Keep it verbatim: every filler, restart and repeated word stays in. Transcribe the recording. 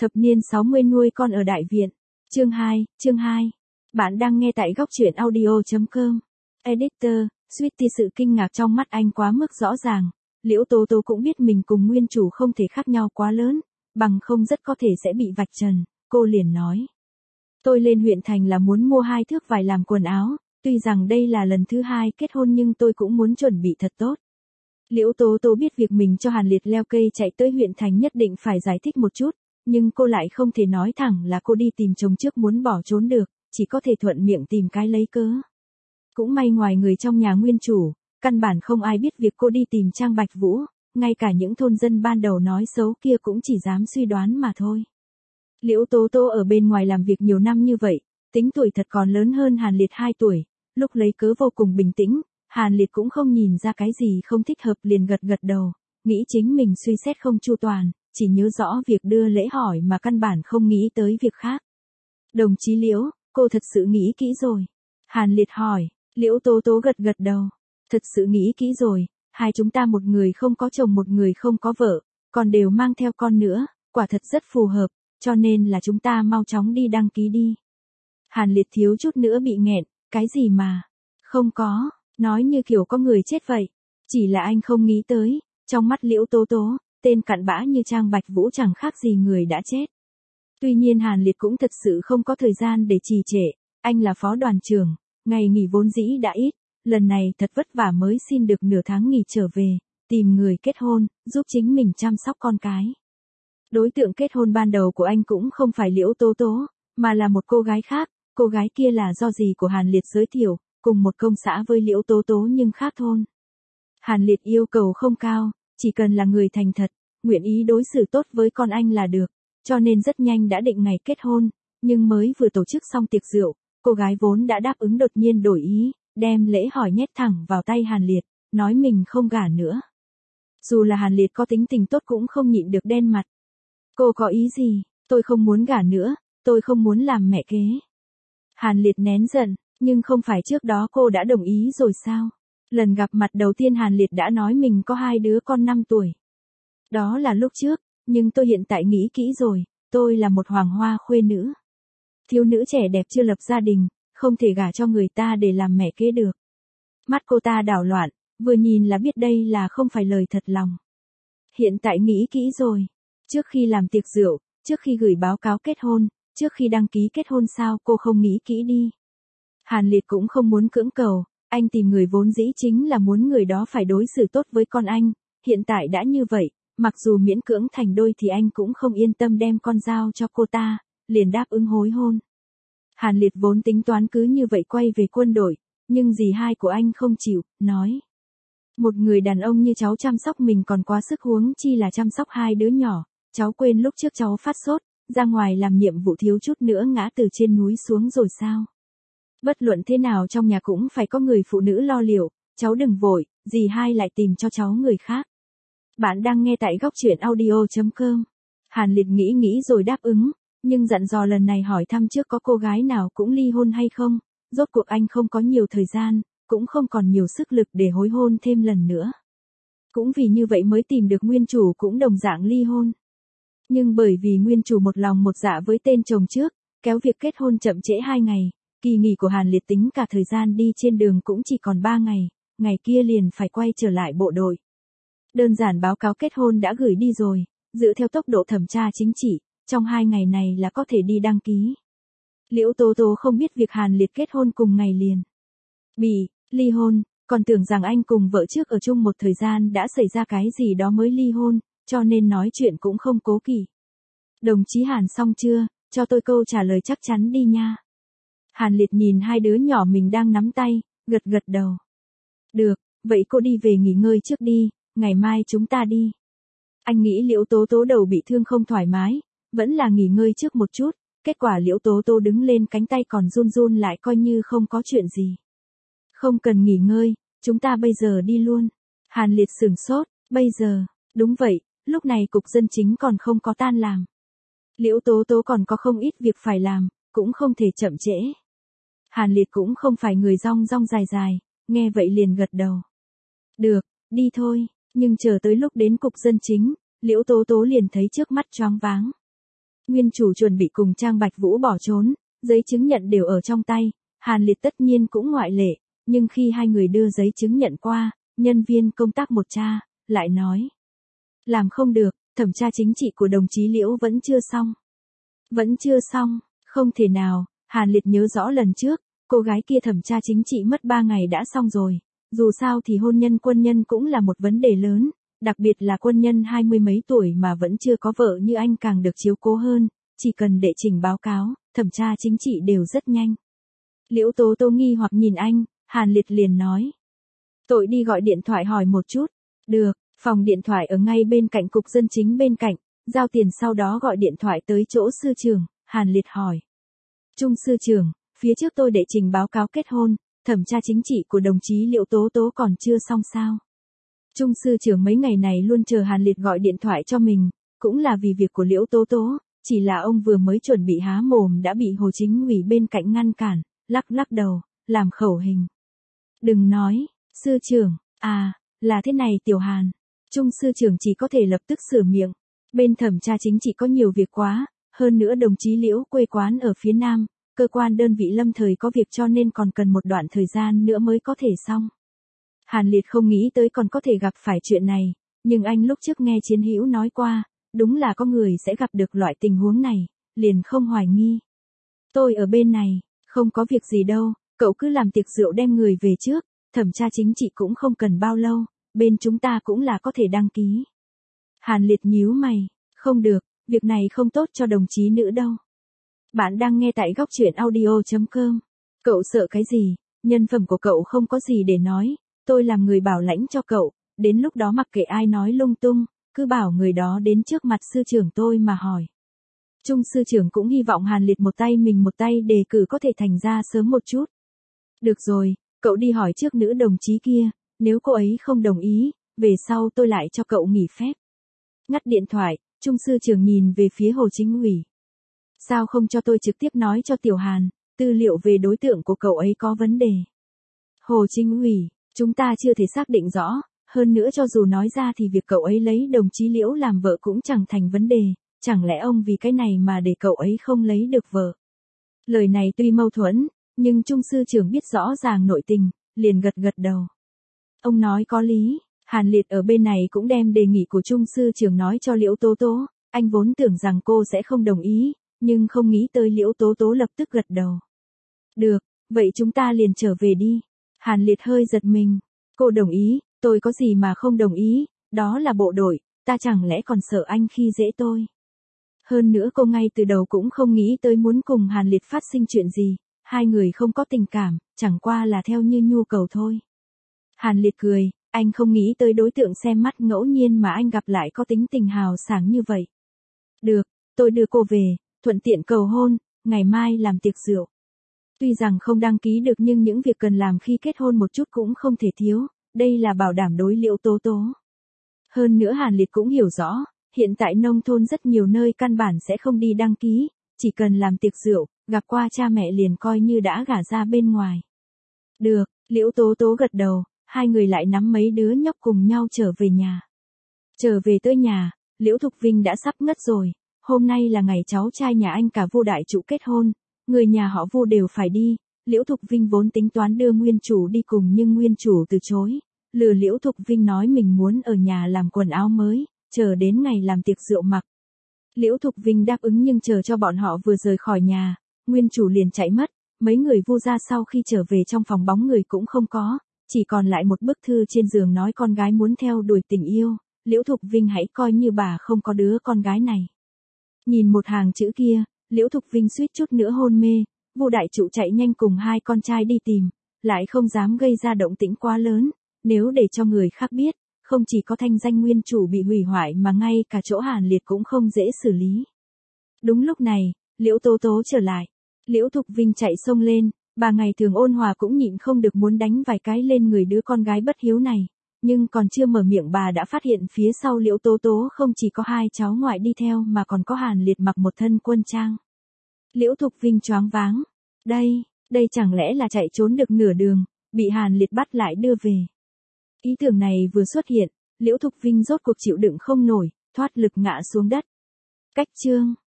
Thập niên sáu mươi nuôi con ở đại viện. Chương hai, chương hai. Bạn đang nghe tại góc truyện audio chấm com. Editor, Sweetie sự kinh ngạc trong mắt anh quá mức rõ ràng. Liễu Tố Tố cũng biết mình cùng nguyên chủ không thể khác nhau quá lớn, bằng không rất có thể sẽ bị vạch trần, cô liền nói. Tôi lên huyện thành là muốn mua hai thước vải làm quần áo, tuy rằng đây là lần thứ hai kết hôn nhưng tôi cũng muốn chuẩn bị thật tốt. Liễu Tố Tố biết việc mình cho Hàn Liệt leo cây chạy tới huyện thành nhất định phải giải thích một chút, nhưng cô lại không thể nói thẳng là cô đi tìm chồng trước muốn bỏ trốn được, chỉ có thể thuận miệng tìm cái lấy cớ. Cũng may ngoài người trong nhà nguyên chủ, căn bản không ai biết việc cô đi tìm Trang Bạch Vũ, ngay cả những thôn dân ban đầu nói xấu kia cũng chỉ dám suy đoán mà thôi. Liễu Tố Tố ở bên ngoài làm việc nhiều năm như vậy, tính tuổi thật còn lớn hơn Hàn Liệt hai tuổi, lúc lấy cớ vô cùng bình tĩnh, Hàn Liệt cũng không nhìn ra cái gì không thích hợp liền gật gật đầu, nghĩ chính mình suy xét không chu toàn, chỉ nhớ rõ việc đưa lễ hỏi mà căn bản không nghĩ tới việc khác. Đồng chí Liễu, cô thật sự nghĩ kỹ rồi. Hàn Liệt hỏi, Liễu Tố Tố gật gật đầu, thật sự nghĩ kỹ rồi, hai chúng ta một người không có chồng một người không có vợ, còn đều mang theo con nữa, quả thật rất phù hợp, cho nên là chúng ta mau chóng đi đăng ký đi. Hàn Liệt thiếu chút nữa bị nghẹn, cái gì mà, không có, nói như kiểu có người chết vậy, chỉ là anh không nghĩ tới, trong mắt Liễu Tố Tố, tên cặn bã như Trang Bạch Vũ chẳng khác gì người đã chết. Tuy nhiên Hàn Liệt cũng thật sự không có thời gian để trì trệ, anh là phó đoàn trưởng, ngày nghỉ vốn dĩ đã ít, lần này thật vất vả mới xin được nửa tháng nghỉ trở về, tìm người kết hôn, giúp chính mình chăm sóc con cái. Đối tượng kết hôn ban đầu của anh cũng không phải Liễu Tố Tố, mà là một cô gái khác, cô gái kia là do dì của Hàn Liệt giới thiệu, cùng một công xã với Liễu Tố Tố nhưng khác thôn. Hàn Liệt yêu cầu không cao, chỉ cần là người thành thật, nguyện ý đối xử tốt với con anh là được, cho nên rất nhanh đã định ngày kết hôn, nhưng mới vừa tổ chức xong tiệc rượu, cô gái vốn đã đáp ứng đột nhiên đổi ý, đem lễ hỏi nhét thẳng vào tay Hàn Liệt, nói mình không gả nữa. Dù là Hàn Liệt có tính tình tốt cũng không nhịn được đen mặt. Cô có ý gì, tôi không muốn gả nữa, tôi không muốn làm mẹ kế. Hàn Liệt nén giận, nhưng không phải trước đó cô đã đồng ý rồi sao? Lần gặp mặt đầu tiên Hàn Liệt đã nói mình có hai đứa con năm tuổi. Đó là lúc trước, nhưng tôi hiện tại nghĩ kỹ rồi, tôi là một hoàng hoa khuê nữ. Thiếu nữ trẻ đẹp chưa lập gia đình, không thể gả cho người ta để làm mẹ kế được. Mắt cô ta đảo loạn, vừa nhìn là biết đây là không phải lời thật lòng. Hiện tại nghĩ kỹ rồi, trước khi làm tiệc rượu, trước khi gửi báo cáo kết hôn, trước khi đăng ký kết hôn sao cô không nghĩ kỹ đi. Hàn Liệt cũng không muốn cưỡng cầu, anh tìm người vốn dĩ chính là muốn người đó phải đối xử tốt với con anh, hiện tại đã như vậy, mặc dù miễn cưỡng thành đôi thì anh cũng không yên tâm đem con dao cho cô ta, liền đáp ứng hối hôn. Hàn Liệt vốn tính toán cứ như vậy quay về quân đội, nhưng dì hai của anh không chịu, nói. Một người đàn ông như cháu chăm sóc mình còn quá sức huống chi là chăm sóc hai đứa nhỏ, cháu quên lúc trước cháu phát sốt, ra ngoài làm nhiệm vụ thiếu chút nữa ngã từ trên núi xuống rồi sao? Bất luận thế nào trong nhà cũng phải có người phụ nữ lo liệu, cháu đừng vội, dì hai lại tìm cho cháu người khác. Bạn đang nghe tại góc truyện audio chấm com. Hàn Liệt nghĩ nghĩ rồi đáp ứng, nhưng dặn dò lần này hỏi thăm trước có cô gái nào cũng ly hôn hay không, rốt cuộc anh không có nhiều thời gian, cũng không còn nhiều sức lực để hối hôn thêm lần nữa. Cũng vì như vậy mới tìm được nguyên chủ cũng đồng dạng ly hôn. Nhưng bởi vì nguyên chủ một lòng một dạ với tên chồng trước, kéo việc kết hôn chậm trễ hai ngày, kỳ nghỉ của Hàn Liệt tính cả thời gian đi trên đường cũng chỉ còn ba ngày, ngày kia liền phải quay trở lại bộ đội. Đơn giản báo cáo kết hôn đã gửi đi rồi, dựa theo tốc độ thẩm tra chính trị, trong hai ngày này là có thể đi đăng ký. Liễu Tố Tố không biết việc Hàn Liệt kết hôn cùng ngày liền bị ly hôn, còn tưởng rằng anh cùng vợ trước ở chung một thời gian đã xảy ra cái gì đó mới ly hôn, cho nên nói chuyện cũng không cố kỵ. Đồng chí Hàn xong chưa, cho tôi câu trả lời chắc chắn đi nha. Hàn Liệt nhìn hai đứa nhỏ mình đang nắm tay, gật gật đầu. Được, vậy cô đi về nghỉ ngơi trước đi, ngày mai chúng ta đi. Anh nghĩ Liễu Tố Tố đầu bị thương không thoải mái, vẫn là nghỉ ngơi trước một chút, kết quả Liễu Tố Tố đứng lên cánh tay còn run run lại coi như không có chuyện gì. Không cần nghỉ ngơi, chúng ta bây giờ đi luôn. Hàn Liệt sửng sốt, bây giờ, đúng vậy, lúc này cục dân chính còn không có tan làm. Liễu Tố Tố còn có không ít việc phải làm, cũng không thể chậm trễ. Hàn Liệt cũng không phải người rong rong dài dài, nghe vậy liền gật đầu. Được, đi thôi, nhưng chờ tới lúc đến cục dân chính, Liễu Tố Tố liền thấy trước mắt choáng váng. Nguyên chủ chuẩn bị cùng Trang Bạch Vũ bỏ trốn, giấy chứng nhận đều ở trong tay, Hàn Liệt tất nhiên cũng ngoại lệ, nhưng khi hai người đưa giấy chứng nhận qua, nhân viên công tác một tra, lại nói. Làm không được, thẩm tra chính trị của đồng chí Liễu vẫn chưa xong. Vẫn chưa xong, không thể nào, Hàn Liệt nhớ rõ lần trước, cô gái kia thẩm tra chính trị mất ba ngày đã xong rồi, dù sao thì hôn nhân quân nhân cũng là một vấn đề lớn, đặc biệt là quân nhân hai mươi mấy tuổi mà vẫn chưa có vợ như anh càng được chiếu cố hơn, chỉ cần đệ trình báo cáo, thẩm tra chính trị đều rất nhanh. Liễu Tố Tố nghi hoặc nhìn anh, Hàn Liệt liền nói. Tôi đi gọi điện thoại hỏi một chút. Được, phòng điện thoại ở ngay bên cạnh cục dân chính bên cạnh, giao tiền sau đó gọi điện thoại tới chỗ sư trưởng, Hàn Liệt hỏi. Trung sư trưởng, phía trước tôi đệ trình báo cáo kết hôn, thẩm tra chính trị của đồng chí Liễu Tố Tố còn chưa xong sao? Trung sư trưởng mấy ngày này luôn chờ Hàn Liệt gọi điện thoại cho mình, cũng là vì việc của Liễu Tố Tố, chỉ là ông vừa mới chuẩn bị há mồm đã bị Hồ Chính Ủy bên cạnh ngăn cản, lắc lắc đầu, làm khẩu hình. Đừng nói, sư trưởng, à, là thế này Tiểu Hàn. Trung sư trưởng chỉ có thể lập tức sửa miệng. Bên thẩm tra chính trị có nhiều việc quá, hơn nữa đồng chí Liễu quê quán ở phía Nam, cơ quan đơn vị lâm thời có việc cho nên còn cần một đoạn thời gian nữa mới có thể xong. Hàn Liệt không nghĩ tới còn có thể gặp phải chuyện này, nhưng anh lúc trước nghe Chiến Hữu nói qua, đúng là có người sẽ gặp được loại tình huống này, liền không hoài nghi. Tôi ở bên này, không có việc gì đâu, cậu cứ làm tiệc rượu đem người về trước, thẩm tra chính trị cũng không cần bao lâu, bên chúng ta cũng là có thể đăng ký. Hàn Liệt nhíu mày, không được, việc này không tốt cho đồng chí nữ đâu. Bạn đang nghe tại góc truyện audio chấm com. Cậu sợ cái gì, nhân phẩm của cậu không có gì để nói, tôi làm người bảo lãnh cho cậu, đến lúc đó mặc kệ ai nói lung tung, cứ bảo người đó đến trước mặt sư trưởng tôi mà hỏi. Trung sư trưởng cũng hy vọng Hàn Liệt một tay mình một tay đề cử có thể thành ra sớm một chút. Được rồi, cậu đi hỏi trước nữ đồng chí kia, nếu cô ấy không đồng ý, về sau tôi lại cho cậu nghỉ phép. Ngắt điện thoại, Trung sư trưởng nhìn về phía Hồ Chính Ủy. Sao không cho tôi trực tiếp nói cho Tiểu Hàn, tư liệu về đối tượng của cậu ấy có vấn đề. Hồ Chính Ủy, chúng ta chưa thể xác định rõ, hơn nữa cho dù nói ra thì việc cậu ấy lấy đồng chí Liễu làm vợ cũng chẳng thành vấn đề, chẳng lẽ ông vì cái này mà để cậu ấy không lấy được vợ. Lời này tuy mâu thuẫn, nhưng Trung sư trưởng biết rõ ràng nội tình, liền gật gật đầu. Ông nói có lý, Hàn Liệt ở bên này cũng đem đề nghị của Trung sư trưởng nói cho Liễu Tố Tố, anh vốn tưởng rằng cô sẽ không đồng ý, nhưng không nghĩ tới Liễu Tố Tố lập tức gật đầu. Được, vậy chúng ta liền trở về đi. Hàn Liệt hơi giật mình, cô đồng ý, tôi có gì mà không đồng ý, đó là bộ đội, ta chẳng lẽ còn sợ anh khi dễ tôi. Hơn nữa cô ngay từ đầu cũng không nghĩ tới muốn cùng Hàn Liệt phát sinh chuyện gì, hai người không có tình cảm, chẳng qua là theo như nhu cầu thôi. Hàn Liệt cười, anh không nghĩ tới đối tượng xem mắt ngẫu nhiên mà anh gặp lại có tính tình hào sảng như vậy. Được, tôi đưa cô về, thuận tiện cầu hôn, ngày mai làm tiệc rượu. Tuy rằng không đăng ký được nhưng những việc cần làm khi kết hôn một chút cũng không thể thiếu, đây là bảo đảm đối Liễu Tố Tố. Hơn nữa Hàn Liệt cũng hiểu rõ, hiện tại nông thôn rất nhiều nơi căn bản sẽ không đi đăng ký, chỉ cần làm tiệc rượu, gặp qua cha mẹ liền coi như đã gả ra bên ngoài. Được, Liễu Tố Tố gật đầu, hai người lại nắm mấy đứa nhóc cùng nhau trở về nhà. Trở về tới nhà, Liễu Thục Vinh đã sắp ngất rồi, hôm nay là ngày cháu trai nhà anh cả Vu đại trụ kết hôn, người nhà họ Vu đều phải đi, Liễu Thục Vinh vốn tính toán đưa nguyên chủ đi cùng nhưng nguyên chủ từ chối, lừa Liễu Thục Vinh nói mình muốn ở nhà làm quần áo mới, chờ đến ngày làm tiệc rượu mặc. Liễu Thục Vinh đáp ứng nhưng chờ cho bọn họ vừa rời khỏi nhà, nguyên chủ liền chạy mất, mấy người Vu ra sau khi trở về trong phòng bóng người cũng không có, chỉ còn lại một bức thư trên giường nói con gái muốn theo đuổi tình yêu, Liễu Thục Vinh hãy coi như bà không có đứa con gái này. Nhìn một hàng chữ kia, Liễu Thục Vinh suýt chút nữa hôn mê, Vu đại trụ chạy nhanh cùng hai con trai đi tìm, lại không dám gây ra động tĩnh quá lớn, nếu để cho người khác biết, không chỉ có thanh danh nguyên chủ bị hủy hoại mà ngay cả chỗ Hàn Liệt cũng không dễ xử lý. Đúng lúc này, Liễu Tố Tố trở lại, Liễu Thục Vinh chạy xông lên, bà ngày thường ôn hòa cũng nhịn không được muốn đánh vài cái lên người đứa con gái bất hiếu này, nhưng còn chưa mở miệng bà đã phát hiện phía sau Liễu Tố Tố không chỉ có hai cháu ngoại đi theo mà còn có Hàn Liệt mặc một thân quân trang. Liễu Thục Vinh choáng váng, đây, đây chẳng lẽ là chạy trốn được nửa đường, bị Hàn Liệt bắt lại đưa về. Ý tưởng này vừa xuất hiện, Liễu Thục Vinh rốt cuộc chịu đựng không nổi, thoát lực ngã xuống đất. Cách chương